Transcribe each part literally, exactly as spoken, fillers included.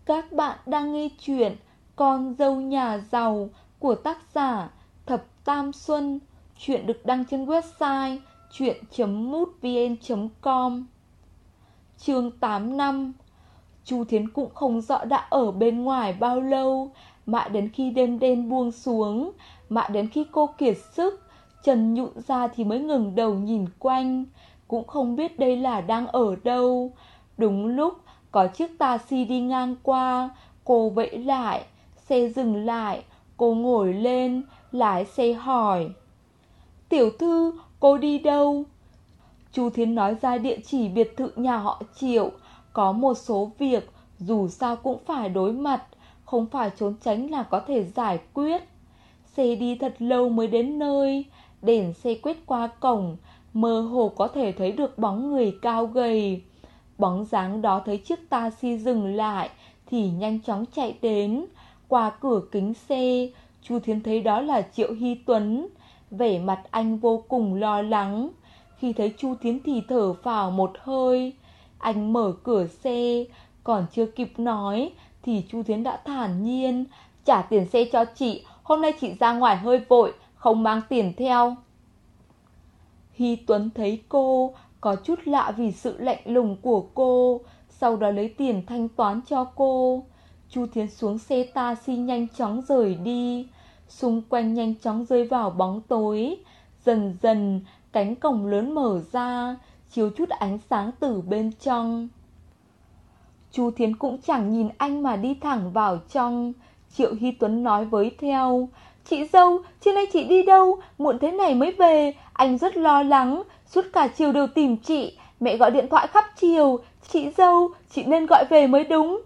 Các bạn đang nghe chuyện Con dâu nhà giàu của tác giả Thập Tam Xuân. Chuyện được đăng trên website chuyện chấm mútvn chấm com. Chương tám năm. Chu Thiến cũng không rõ đã ở bên ngoài bao lâu, mãi đến khi đêm đen buông xuống, mãi đến khi cô kiệt sức, chân nhũn ra thì mới ngừng đầu nhìn quanh, cũng không biết đây là đang ở đâu. Đúng lúc có chiếc taxi đi ngang qua, cô vẫy lại, xe dừng lại, cô ngồi lên, lái xe hỏi: "Tiểu thư, cô đi đâu?" Chu Thiến nói ra địa chỉ biệt thự nhà họ Triệu. Có một số việc dù sao cũng phải đối mặt, không phải trốn tránh là có thể giải quyết. Xe đi thật lâu mới đến nơi. Đèn xe quét qua cổng, mơ hồ có thể thấy được bóng người cao gầy. Bóng dáng đó thấy chiếc taxi dừng lại thì nhanh chóng chạy đến. Qua cửa kính xe, Chu Thiến thấy đó là Triệu Hy Tuấn. Vẻ mặt anh vô cùng lo lắng. Khi thấy Chu Thiến thì thở phào một hơi. Anh mở cửa xe, còn chưa kịp nói thì Chu Thiến đã thản nhiên: "Trả tiền xe cho chị, hôm nay chị ra ngoài hơi vội, không mang tiền theo." Hy Tuấn thấy cô có chút lạ vì sự lạnh lùng của cô, sau đó lấy tiền thanh toán cho cô. Chu Thiến xuống xe taxi nhanh chóng rời đi. Xung quanh nhanh chóng rơi vào bóng tối. Dần dần cánh cổng lớn mở ra, chiếu chút ánh sáng từ bên trong. Chu Thiến cũng chẳng nhìn anh mà đi thẳng vào trong. Triệu Hy Tuấn nói với theo: "Chị dâu, trưa nay chị đi đâu? Muộn thế này mới về, anh rất lo lắng, suốt cả chiều đều tìm chị, mẹ gọi điện thoại khắp chiều. Chị dâu, chị nên gọi về mới đúng."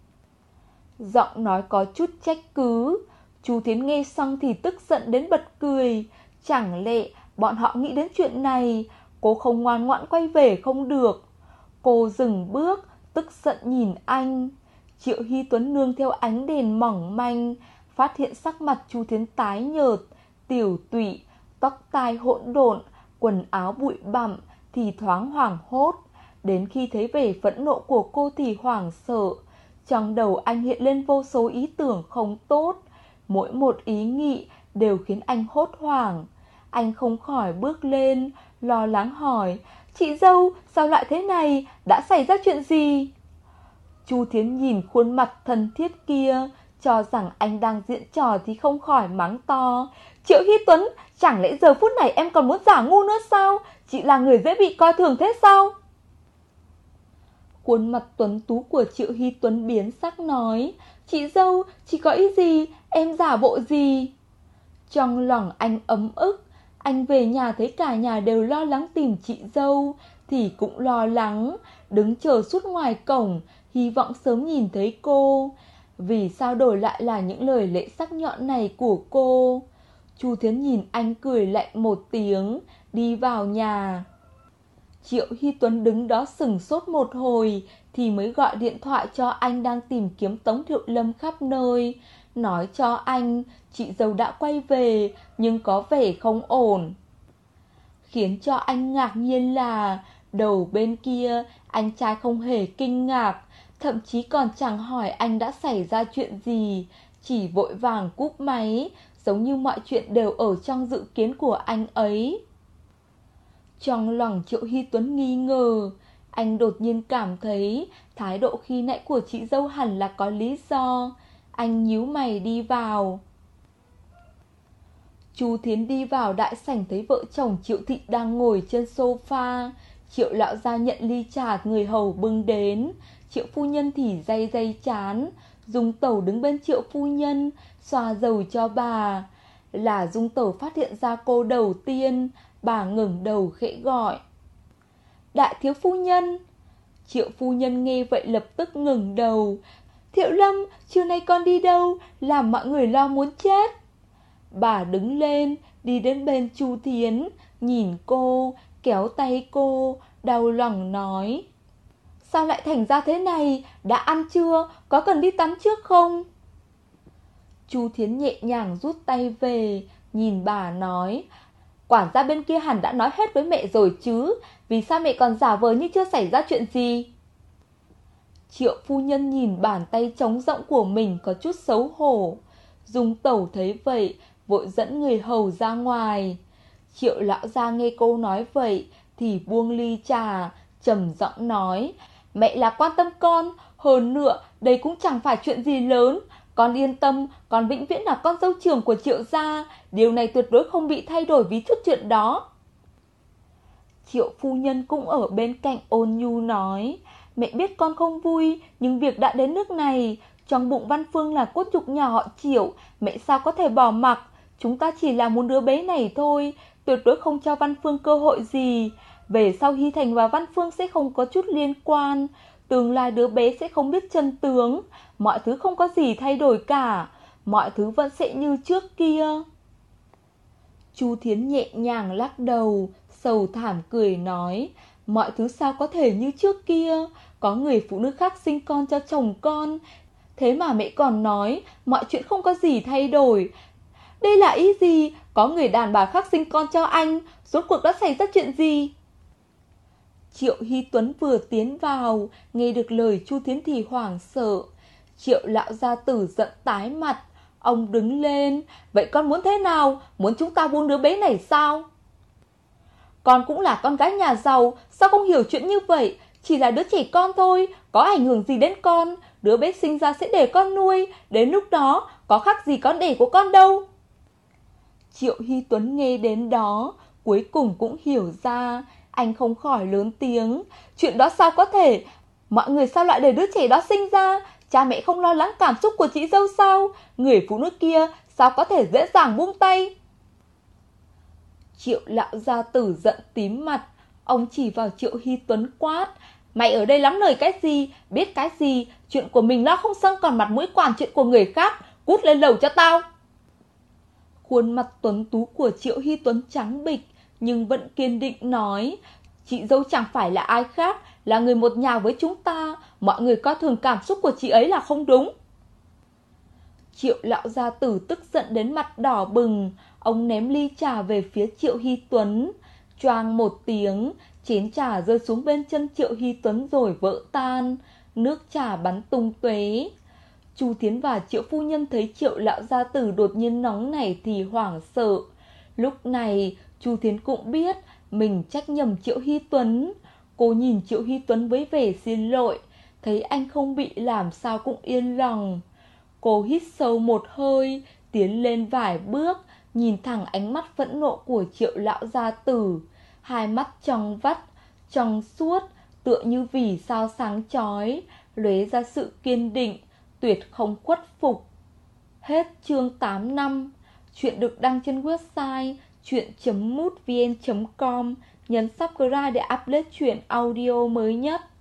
Giọng nói có chút trách cứ. Chu Thiến nghe xong thì tức giận đến bật cười. Chẳng lẽ bọn họ nghĩ đến chuyện này? Cô không ngoan ngoãn quay về không được. Cô dừng bước, tức giận nhìn anh. Triệu Hy Tuấn nương theo ánh đèn mỏng manh, phát hiện sắc mặt Chu Thiến tái nhợt, tiểu tụy, tóc tai hỗn độn, quần áo bụi bặm, thì thoáng hoảng hốt. Đến khi thấy vẻ phẫn nộ của cô thì hoảng sợ. Trong đầu anh hiện lên vô số ý tưởng không tốt, mỗi một ý nghĩ đều khiến anh hốt hoảng. Anh không khỏi bước lên, lo lắng hỏi: "Chị dâu, sao lại thế này? Đã xảy ra chuyện gì?" Chu Thiến nhìn khuôn mặt thân thiết kia, cho rằng anh đang diễn trò thì không khỏi mắng to: "Triệu Hy Tuấn, chẳng lẽ giờ phút này em còn muốn giả ngu nữa sao? Chị là người dễ bị coi thường thế sao?" Khuôn mặt tuấn tú của Triệu Hy Tuấn biến sắc nói: "Chị dâu, chị có ý gì? Em giả bộ gì?" Trong lòng anh ấm ức. Anh về nhà thấy cả nhà đều lo lắng tìm chị dâu thì cũng lo lắng, đứng chờ suốt ngoài cổng, hy vọng sớm nhìn thấy cô. Vì sao đổi lại là những lời lẽ sắc nhọn này của cô? Chu Thiến nhìn anh cười lạnh một tiếng, đi vào nhà. Triệu Hy Tuấn đứng đó sững sốt một hồi thì mới gọi điện thoại cho anh đang tìm kiếm Tống Thiệu Lâm khắp nơi, nói cho anh chị dâu đã quay về nhưng có vẻ không ổn. Khiến cho anh ngạc nhiên là đầu bên kia anh trai không hề kinh ngạc, thậm chí còn chẳng hỏi anh đã xảy ra chuyện gì, chỉ vội vàng cúp máy, giống như mọi chuyện đều ở trong dự kiến của anh ấy. Trong lòng Triệu Hy Tuấn nghi ngờ. Anh đột nhiên cảm thấy thái độ khi nãy của chị dâu hẳn là có lý do. Anh nhíu mày đi vào. Chu Thiến đi vào đại sảnh thấy vợ chồng Triệu Thị đang ngồi trên sofa. Triệu lão gia nhận ly trà người hầu bưng đến. Triệu phu nhân thì day day chán. Dung Tẩu đứng bên Triệu phu nhân, xoa dầu cho bà. Là Dung Tẩu phát hiện ra cô đầu tiên. Bà ngẩng đầu khẽ gọi: "Đại thiếu phu nhân." Triệu phu nhân nghe vậy lập tức ngẩng đầu: "Thiệu Lâm, trưa nay con đi đâu? Làm mọi người lo muốn chết." Bà đứng lên, đi đến bên Chu Thiến, nhìn cô, kéo tay cô, đau lòng nói: "Sao lại thành ra thế này? Đã ăn chưa? Có cần đi tắm trước không?" Chu Thiến nhẹ nhàng rút tay về, nhìn bà nói: "Quản gia bên kia hẳn đã nói hết với mẹ rồi chứ, vì sao mẹ còn giả vờ như chưa xảy ra chuyện gì?" Triệu phu nhân nhìn bàn tay trống rỗng của mình có chút xấu hổ. Dung tẩu thấy vậy, vội dẫn người hầu ra ngoài. Triệu lão gia nghe cô nói vậy thì buông ly trà, trầm giọng nói: Mẹ là quan tâm con, hơn nữa đây cũng chẳng phải chuyện gì lớn. Con yên tâm, con vĩnh viễn là con dâu trưởng của Triệu gia. Điều này tuyệt đối không bị thay đổi vì chút chuyện đó. Triệu phu nhân cũng ở bên cạnh ôn nhu nói: Mẹ biết con không vui, nhưng việc đã đến nước này. Trong bụng Văn Phương là cốt nhục nhà họ Triệu, mẹ sao có thể bỏ mặc. Chúng ta chỉ là muốn đứa bé này thôi, tuyệt đối không cho Văn Phương cơ hội gì. Về sau Hy Thành và Văn Phương sẽ không có chút liên quan. Tương lai đứa bé sẽ không biết chân tướng. Mọi thứ không có gì thay đổi cả, mọi thứ vẫn sẽ như trước kia. Chu Thiến nhẹ nhàng lắc đầu, sầu thảm cười nói: Mọi thứ sao có thể như trước kia. Có người phụ nữ khác sinh con cho chồng con, thế mà mẹ còn nói mọi chuyện không có gì thay đổi. Đây là ý gì? Có người đàn bà khác sinh con cho anh, rốt cuộc đã xảy ra chuyện gì? Triệu Hy Tuấn vừa tiến vào, nghe được lời Chu Thiến thì hoảng sợ. Triệu lão gia tử giận tái mặt. Ông đứng lên: Vậy con muốn thế nào? Muốn chúng ta buông đứa bé này sao? Con cũng là con gái nhà giàu, sao không hiểu chuyện như vậy? Chỉ là đứa trẻ con thôi, có ảnh hưởng gì đến con? Đứa bé sinh ra sẽ để con nuôi, đến lúc đó có khác gì con đẻ của con đâu. Triệu Hy Tuấn nghe đến đó, cuối cùng cũng hiểu ra. Anh không khỏi lớn tiếng: Chuyện đó sao có thể? Mọi người sao lại để đứa trẻ đó sinh ra? Cha mẹ không lo lắng cảm xúc của chị dâu sao? Người phụ nữ kia sao có thể dễ dàng buông tay? Triệu lão gia tử giận tím mặt. Ông chỉ vào Triệu Hy Tuấn quát: Mày ở đây lắm lời cái gì? Biết cái gì? Chuyện của mình lo không xong còn mặt mũi quản chuyện của người khác. Cút lên lầu cho tao. Khuôn mặt tuấn tú của Triệu Hy Tuấn trắng bệch, nhưng vẫn kiên định nói: Chị dâu chẳng phải là ai khác, là người một nhà với chúng ta. Mọi người coi thường cảm xúc của chị ấy là không đúng. Triệu lão gia tử tức giận đến mặt đỏ bừng. Ông ném ly trà về phía Triệu Hy Tuấn. Choang một tiếng, chén trà rơi xuống bên chân Triệu Hy Tuấn rồi vỡ tan, nước trà bắn tung tóe. Chu Thiến và Triệu phu nhân thấy Triệu lão gia tử đột nhiên nóng nảy thì hoảng sợ. Lúc này Chu Thiến cũng biết mình trách nhầm Triệu Hy Tuấn. Cô nhìn Triệu Hy Tuấn với vẻ xin lỗi, thấy anh không bị làm sao cũng yên lòng. Cô hít sâu một hơi, tiến lên vài bước, nhìn thẳng ánh mắt phẫn nộ của Triệu lão gia tử. Hai mắt trong vắt, trong suốt, tựa như vì sao sáng chói, lóe ra sự kiên định, tuyệt không khuất phục. Hết chương tám năm. Chuyện được đăng trên website chuyện chấm mútvn chấm com. Nhấn subscribe để update chuyện audio mới nhất.